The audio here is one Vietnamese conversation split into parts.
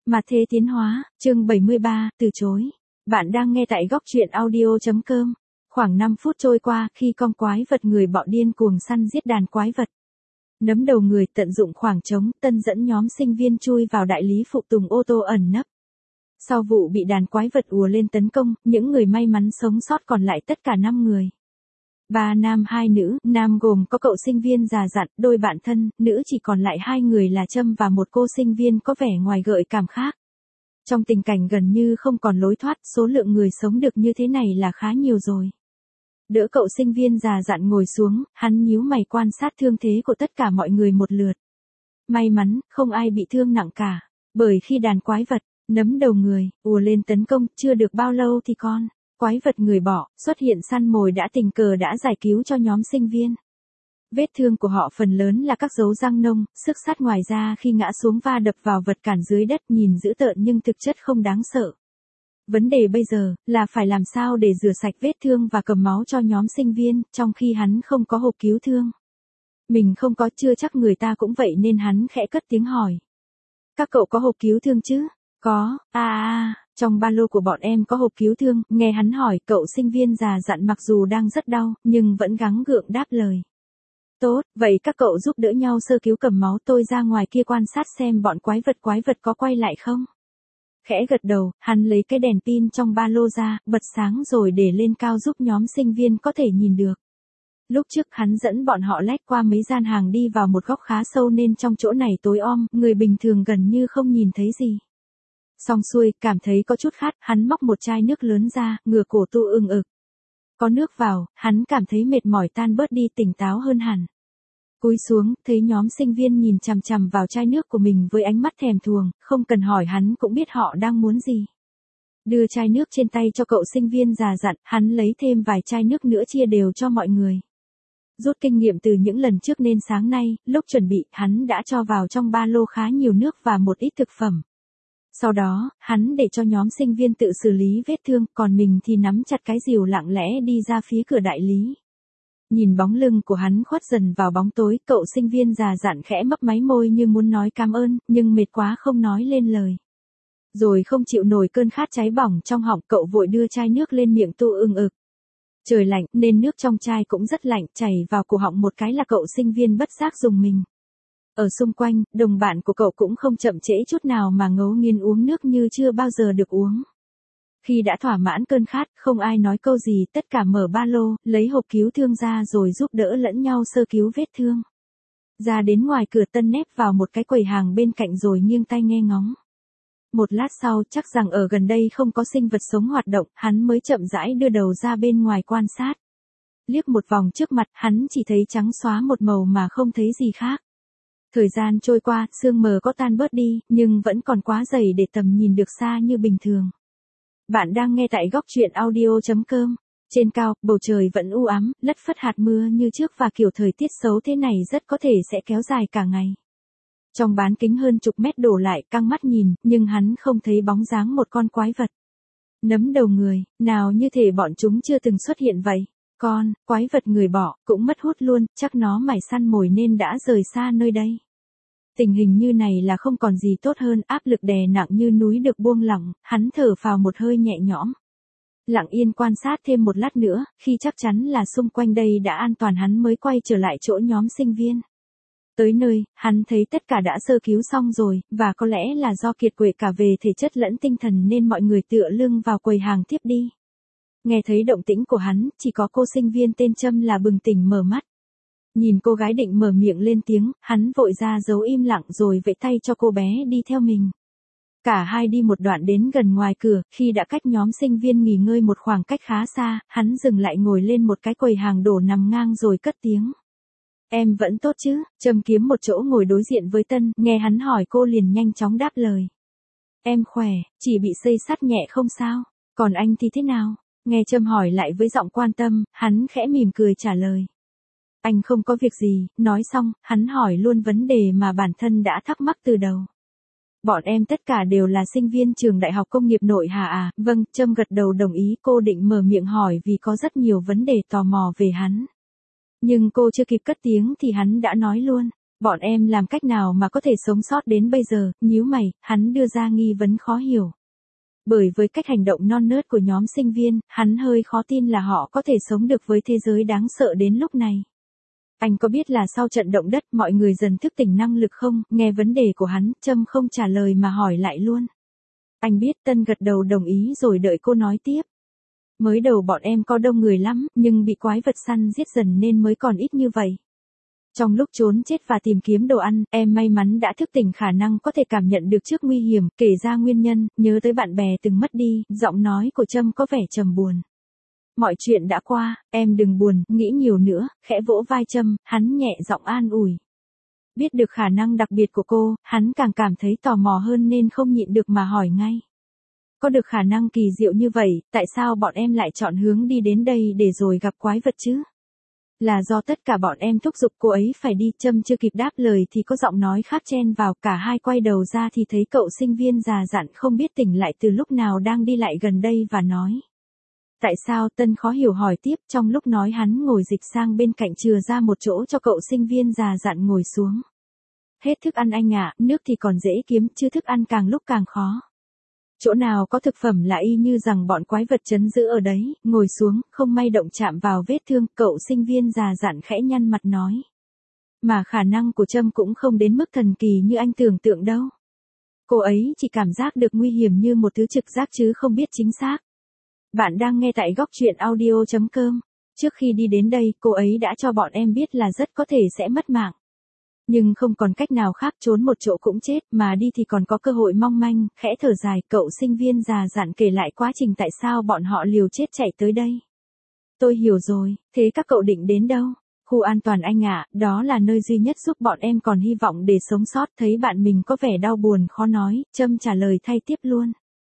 Mà thế tiến hóa, chương 73, từ chối. Bạn đang nghe tại góc truyện audio.com. Khoảng 5 phút trôi qua khi con quái vật người bọ điên cuồng săn giết đàn quái vật. Nấm đầu người tận dụng khoảng trống, Tân dẫn nhóm sinh viên chui vào đại lý phụ tùng ô tô ẩn nấp. Sau vụ bị đàn quái vật ùa lên tấn công, những người may mắn sống sót còn lại tất cả 5 người. 3 nam 2 nữ, nam gồm có cậu sinh viên già dặn, đôi bạn thân, nữ chỉ còn lại 2 người là Trâm và một cô sinh viên có vẻ ngoài gợi cảm khác. Trong tình cảnh gần như không còn lối thoát, số lượng người sống được như thế này là khá nhiều rồi. Đỡ cậu sinh viên già dặn ngồi xuống, hắn nhíu mày quan sát thương thế của tất cả mọi người một lượt. May mắn, không ai bị thương nặng cả, bởi khi đàn quái vật, nấm đầu người, ùa lên tấn công, chưa được bao lâu thì con quái vật người bọ xuất hiện săn mồi đã tình cờ đã giải cứu cho nhóm sinh viên. Vết thương của họ phần lớn là các dấu răng nông, xước sắt, ngoài ra khi ngã xuống va đập vào vật cản dưới đất nhìn dữ tợn nhưng thực chất không đáng sợ. Vấn đề bây giờ là phải làm sao để rửa sạch vết thương và cầm máu cho nhóm sinh viên, trong khi hắn không có hộp cứu thương. Mình không có, chưa chắc người ta cũng vậy nên hắn khẽ cất tiếng hỏi. Các cậu có hộp cứu thương chứ? Có, trong ba lô của bọn em có hộp cứu thương, nghe hắn hỏi, cậu sinh viên già dặn mặc dù đang rất đau, nhưng vẫn gắng gượng đáp lời. Tốt, vậy các cậu giúp đỡ nhau sơ cứu cầm máu, tôi ra ngoài kia quan sát xem bọn quái vật có quay lại không. Khẽ gật đầu, hắn lấy cái đèn pin trong ba lô ra, bật sáng rồi để lên cao giúp nhóm sinh viên có thể nhìn được. Lúc trước hắn dẫn bọn họ lách qua mấy gian hàng đi vào một góc khá sâu nên trong chỗ này tối om, người bình thường gần như không nhìn thấy gì. Xong xuôi, cảm thấy có chút khát, hắn móc một chai nước lớn ra, ngửa cổ tu ưng ực. Có nước vào, hắn cảm thấy mệt mỏi tan bớt đi, tỉnh táo hơn hẳn. Cúi xuống, thấy nhóm sinh viên nhìn chằm chằm vào chai nước của mình với ánh mắt thèm thuồng, không cần hỏi hắn cũng biết họ đang muốn gì. Đưa chai nước trên tay cho cậu sinh viên già dặn, hắn lấy thêm vài chai nước nữa chia đều cho mọi người. Rút kinh nghiệm từ những lần trước nên sáng nay, lúc chuẩn bị, hắn đã cho vào trong ba lô khá nhiều nước và một ít thực phẩm. Sau đó, hắn để cho nhóm sinh viên tự xử lý vết thương, còn mình thì nắm chặt cái rìu lặng lẽ đi ra phía cửa đại lý. Nhìn bóng lưng của hắn khuất dần vào bóng tối, cậu sinh viên già dặn khẽ mấp máy môi như muốn nói cảm ơn, nhưng mệt quá không nói lên lời. Rồi không chịu nổi cơn khát cháy bỏng trong họng, cậu vội đưa chai nước lên miệng tu ưng ực. Trời lạnh nên nước trong chai cũng rất lạnh, chảy vào cổ họng một cái là cậu sinh viên bất giác rùng mình. Ở xung quanh, đồng bạn của cậu cũng không chậm trễ chút nào mà ngấu nghiến uống nước như chưa bao giờ được uống. Khi đã thỏa mãn cơn khát, không ai nói câu gì, tất cả mở ba lô, lấy hộp cứu thương ra rồi giúp đỡ lẫn nhau sơ cứu vết thương. Ra đến ngoài cửa, Tân nép vào một cái quầy hàng bên cạnh rồi nghiêng tai nghe ngóng. Một lát sau, chắc rằng ở gần đây không có sinh vật sống hoạt động, hắn mới chậm rãi đưa đầu ra bên ngoài quan sát. Liếc một vòng trước mặt, hắn chỉ thấy trắng xóa một màu mà không thấy gì khác. Thời gian trôi qua, sương mờ có tan bớt đi, nhưng vẫn còn quá dày để tầm nhìn được xa như bình thường. Bạn đang nghe tại góc truyện audio.com. Trên cao, bầu trời vẫn u ám, lất phất hạt mưa như trước và kiểu thời tiết xấu thế này rất có thể sẽ kéo dài cả ngày. Trong bán kính hơn chục mét đổ lại, căng mắt nhìn, nhưng hắn không thấy bóng dáng một con quái vật. Nấm đầu người, nào như thể bọn chúng chưa từng xuất hiện vậy. Con quái vật người bọ cũng mất hút luôn, chắc nó mải săn mồi nên đã rời xa nơi đây. Tình hình như này là không còn gì tốt hơn, áp lực đè nặng như núi được buông lỏng, hắn thở phào một hơi nhẹ nhõm. Lặng yên quan sát thêm một lát nữa, khi chắc chắn là xung quanh đây đã an toàn hắn mới quay trở lại chỗ nhóm sinh viên. Tới nơi, hắn thấy tất cả đã sơ cứu xong rồi, và có lẽ là do kiệt quệ cả về thể chất lẫn tinh thần nên mọi người tựa lưng vào quầy hàng tiếp đi. Nghe thấy động tĩnh của hắn, chỉ có cô sinh viên tên Trâm là bừng tỉnh mở mắt. Nhìn cô gái định mở miệng lên tiếng, hắn vội ra giấu im lặng rồi vẫy tay cho cô bé đi theo mình. Cả hai đi một đoạn đến gần ngoài cửa, khi đã cách nhóm sinh viên nghỉ ngơi một khoảng cách khá xa, hắn dừng lại ngồi lên một cái quầy hàng đổ nằm ngang rồi cất tiếng. Em vẫn tốt chứ? Trâm kiếm một chỗ ngồi đối diện với Tân, nghe hắn hỏi cô liền nhanh chóng đáp lời. Em khỏe, chỉ bị xây xát nhẹ không sao, còn anh thì thế nào? Nghe Trâm hỏi lại với giọng quan tâm, hắn khẽ mỉm cười trả lời. Anh không có việc gì, nói xong, hắn hỏi luôn vấn đề mà bản thân đã thắc mắc từ đầu. Bọn em tất cả đều là sinh viên trường Đại học Công nghiệp Nội Hà à? Vâng, Trâm gật đầu đồng ý, cô định mở miệng hỏi vì có rất nhiều vấn đề tò mò về hắn. Nhưng cô chưa kịp cất tiếng thì hắn đã nói luôn. Bọn em làm cách nào mà có thể sống sót đến bây giờ, nhíu mày, hắn đưa ra nghi vấn khó hiểu. Bởi với cách hành động non nớt của nhóm sinh viên, hắn hơi khó tin là họ có thể sống được với thế giới đáng sợ đến lúc này. Anh có biết là sau trận động đất mọi người dần thức tỉnh năng lực không? Nghe vấn đề của hắn, Trâm không trả lời mà hỏi lại luôn. Anh biết. Tân gật đầu đồng ý rồi đợi cô nói tiếp. Mới đầu bọn em có đông người lắm, nhưng bị quái vật săn giết dần nên mới còn ít như vậy. Trong lúc trốn chết và tìm kiếm đồ ăn, em may mắn đã thức tỉnh khả năng có thể cảm nhận được trước nguy hiểm, kể ra nguyên nhân, nhớ tới bạn bè từng mất đi, giọng nói của Trâm có vẻ trầm buồn. Mọi chuyện đã qua, em đừng buồn, nghĩ nhiều nữa, khẽ vỗ vai Trâm, hắn nhẹ giọng an ủi. Biết được khả năng đặc biệt của cô, hắn càng cảm thấy tò mò hơn nên không nhịn được mà hỏi ngay. Có được khả năng kỳ diệu như vậy, tại sao bọn em lại chọn hướng đi đến đây để rồi gặp quái vật chứ? Là do tất cả bọn em thúc giục cô ấy phải đi. Trâm chưa kịp đáp lời thì có giọng nói khác chen vào, cả hai quay đầu ra thì thấy cậu sinh viên già dặn không biết tỉnh lại từ lúc nào đang đi lại gần đây và nói. Tại sao? Tân khó hiểu hỏi tiếp, trong lúc nói hắn ngồi dịch sang bên cạnh chừa ra một chỗ cho cậu sinh viên già dặn ngồi xuống. Hết thức ăn anh ạ, nước thì còn dễ kiếm, chứ thức ăn càng lúc càng khó. Chỗ nào có thực phẩm là y như rằng bọn quái vật trấn giữ ở đấy, ngồi xuống, không may động chạm vào vết thương, cậu sinh viên già dặn khẽ nhăn mặt nói. Mà khả năng của Trâm cũng không đến mức thần kỳ như anh tưởng tượng đâu. Cô ấy chỉ cảm giác được nguy hiểm như một thứ trực giác chứ không biết chính xác. Bạn đang nghe tại góc truyện audio.com. Trước khi đi đến đây, cô ấy đã cho bọn em biết là rất có thể sẽ mất mạng. Nhưng không còn cách nào khác, trốn một chỗ cũng chết, mà đi thì còn có cơ hội mong manh. Khẽ thở dài, cậu sinh viên già dặn kể lại quá trình tại sao bọn họ liều chết chạy tới đây. Tôi hiểu rồi, thế các cậu định đến đâu? Khu an toàn anh ạ, đó là nơi duy nhất giúp bọn em còn hy vọng để sống sót. Thấy bạn mình có vẻ đau buồn khó nói, Trâm trả lời thay tiếp luôn.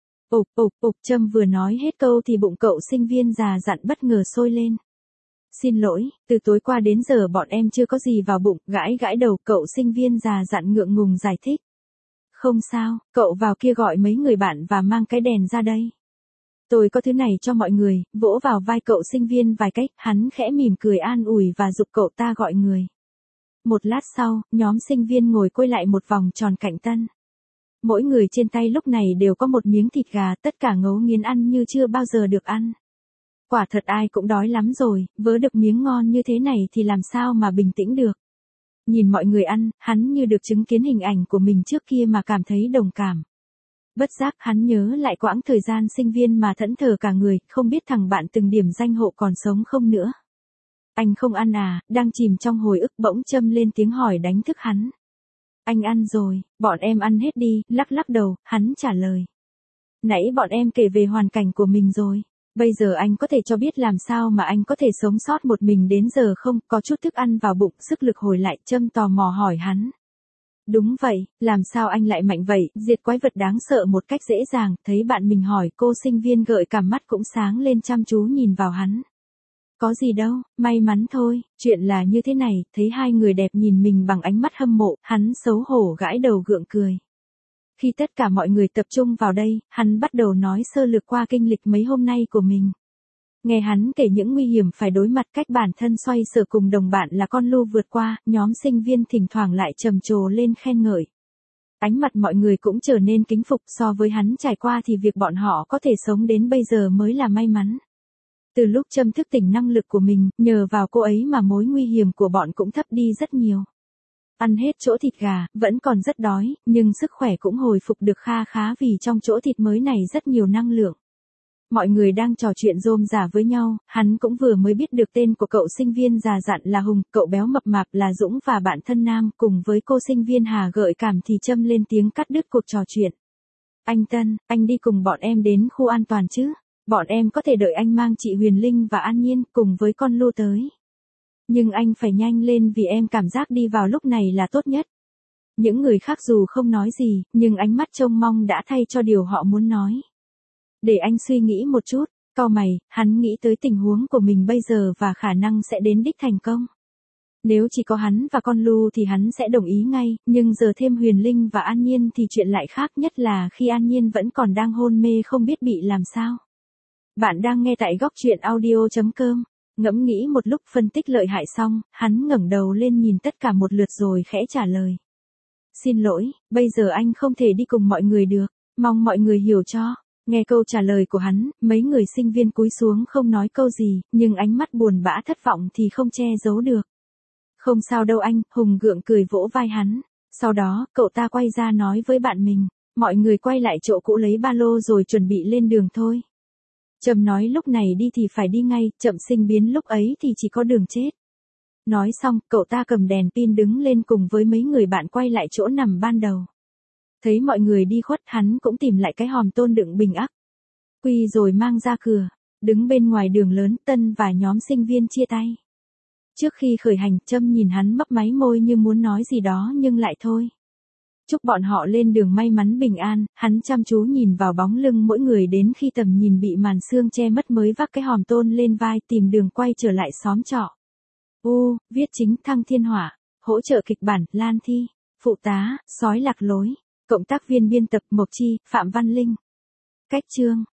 Trâm vừa nói hết câu thì bụng cậu sinh viên già dặn bất ngờ sôi lên. Xin lỗi, từ tối qua đến giờ bọn em chưa có gì vào bụng, gãi gãi đầu, cậu sinh viên già dặn ngượng ngùng giải thích. Không sao, cậu vào kia gọi mấy người bạn và mang cái đèn ra đây. Tôi có thứ này cho mọi người, vỗ vào vai cậu sinh viên vài cách, hắn khẽ mỉm cười an ủi và giục cậu ta gọi người. Một lát sau, nhóm sinh viên ngồi quay lại một vòng tròn cạnh Tân. Mỗi người trên tay lúc này đều có một miếng thịt gà, tất cả ngấu nghiến ăn như chưa bao giờ được ăn. Quả thật ai cũng đói lắm rồi, vớ được miếng ngon như thế này thì làm sao mà bình tĩnh được. Nhìn mọi người ăn, hắn như được chứng kiến hình ảnh của mình trước kia mà cảm thấy đồng cảm. Bất giác hắn nhớ lại quãng thời gian sinh viên mà thẫn thờ cả người, không biết thằng bạn từng điểm danh hộ còn sống không nữa. Anh không ăn à? Đang chìm trong hồi ức bỗng Trâm lên tiếng hỏi đánh thức hắn. Anh ăn rồi, bọn em ăn hết đi, lắc lắc đầu, hắn trả lời. Nãy bọn em kể về hoàn cảnh của mình rồi. Bây giờ anh có thể cho biết làm sao mà anh có thể sống sót một mình đến giờ không? Có chút thức ăn vào bụng, sức lực hồi lại, Trâm tò mò hỏi hắn. Đúng vậy, làm sao anh lại mạnh vậy, diệt quái vật đáng sợ một cách dễ dàng, thấy bạn mình hỏi, cô sinh viên gợi cảm mắt cũng sáng lên chăm chú nhìn vào hắn. Có gì đâu, may mắn thôi, chuyện là như thế này, thấy hai người đẹp nhìn mình bằng ánh mắt hâm mộ, hắn xấu hổ gãi đầu gượng cười. Khi tất cả mọi người tập trung vào đây, hắn bắt đầu nói sơ lược qua kinh lịch mấy hôm nay của mình. Nghe hắn kể những nguy hiểm phải đối mặt, cách bản thân xoay sở cùng đồng bạn là con lu vượt qua, nhóm sinh viên thỉnh thoảng lại trầm trồ lên khen ngợi. Ánh mặt mọi người cũng trở nên kính phục, so với hắn trải qua thì việc bọn họ có thể sống đến bây giờ mới là may mắn. Từ lúc Trâm thức tỉnh năng lực của mình, nhờ vào cô ấy mà mối nguy hiểm của bọn cũng thấp đi rất nhiều. Ăn hết chỗ thịt gà, vẫn còn rất đói, nhưng sức khỏe cũng hồi phục được kha khá vì trong chỗ thịt mới này rất nhiều năng lượng. Mọi người đang trò chuyện rôm rả với nhau, hắn cũng vừa mới biết được tên của cậu sinh viên già dặn là Hùng, cậu béo mập mạp là Dũng và bạn thân nam cùng với cô sinh viên Hà gợi cảm thì Trâm lên tiếng cắt đứt cuộc trò chuyện. Anh Tân, anh đi cùng bọn em đến khu an toàn chứ? Bọn em có thể đợi anh mang chị Huyền Linh và An Nhiên cùng với con Lu tới. Nhưng anh phải nhanh lên vì em cảm giác đi vào lúc này là tốt nhất. Những người khác dù không nói gì, nhưng ánh mắt trông mong đã thay cho điều họ muốn nói. Để anh suy nghĩ một chút, cau mày, hắn nghĩ tới tình huống của mình bây giờ và khả năng sẽ đến đích thành công. Nếu chỉ có hắn và con Lu thì hắn sẽ đồng ý ngay, nhưng giờ thêm Huyền Linh và An Nhiên thì chuyện lại khác, nhất là khi An Nhiên vẫn còn đang hôn mê không biết bị làm sao. Bạn đang nghe tại góc truyện audio.com. Ngẫm nghĩ một lúc phân tích lợi hại xong, hắn ngẩng đầu lên nhìn tất cả một lượt rồi khẽ trả lời. Xin lỗi, bây giờ anh không thể đi cùng mọi người được, mong mọi người hiểu cho. Nghe câu trả lời của hắn, mấy người sinh viên cúi xuống không nói câu gì, nhưng ánh mắt buồn bã thất vọng thì không che giấu được. Không sao đâu anh, Hùng gượng cười vỗ vai hắn. Sau đó, cậu ta quay ra nói với bạn mình, mọi người quay lại chỗ cũ lấy ba lô rồi chuẩn bị lên đường thôi. Trầm nói lúc này đi thì phải đi ngay, chậm sinh biến lúc ấy thì chỉ có đường chết. Nói xong, cậu ta cầm đèn pin đứng lên cùng với mấy người bạn quay lại chỗ nằm ban đầu. Thấy mọi người đi khuất, hắn cũng tìm lại cái hòm tôn đựng bình ắc quy rồi mang ra cửa. Đứng bên ngoài đường lớn, Tân và nhóm sinh viên chia tay. Trước khi khởi hành, Trâm nhìn hắn mấp máy môi như muốn nói gì đó nhưng lại thôi. Chúc bọn họ lên đường may mắn bình an, hắn chăm chú nhìn vào bóng lưng mỗi người đến khi tầm nhìn bị màn sương che mất mới vác cái hòm tôn lên vai tìm đường quay trở lại xóm trọ. Viết chính Thăng Thiên Hỏa, hỗ trợ kịch bản Lan Thi, phụ tá, Sói Lạc Lối, cộng tác viên biên tập Mộc Chi, Phạm Văn Linh. Cách chương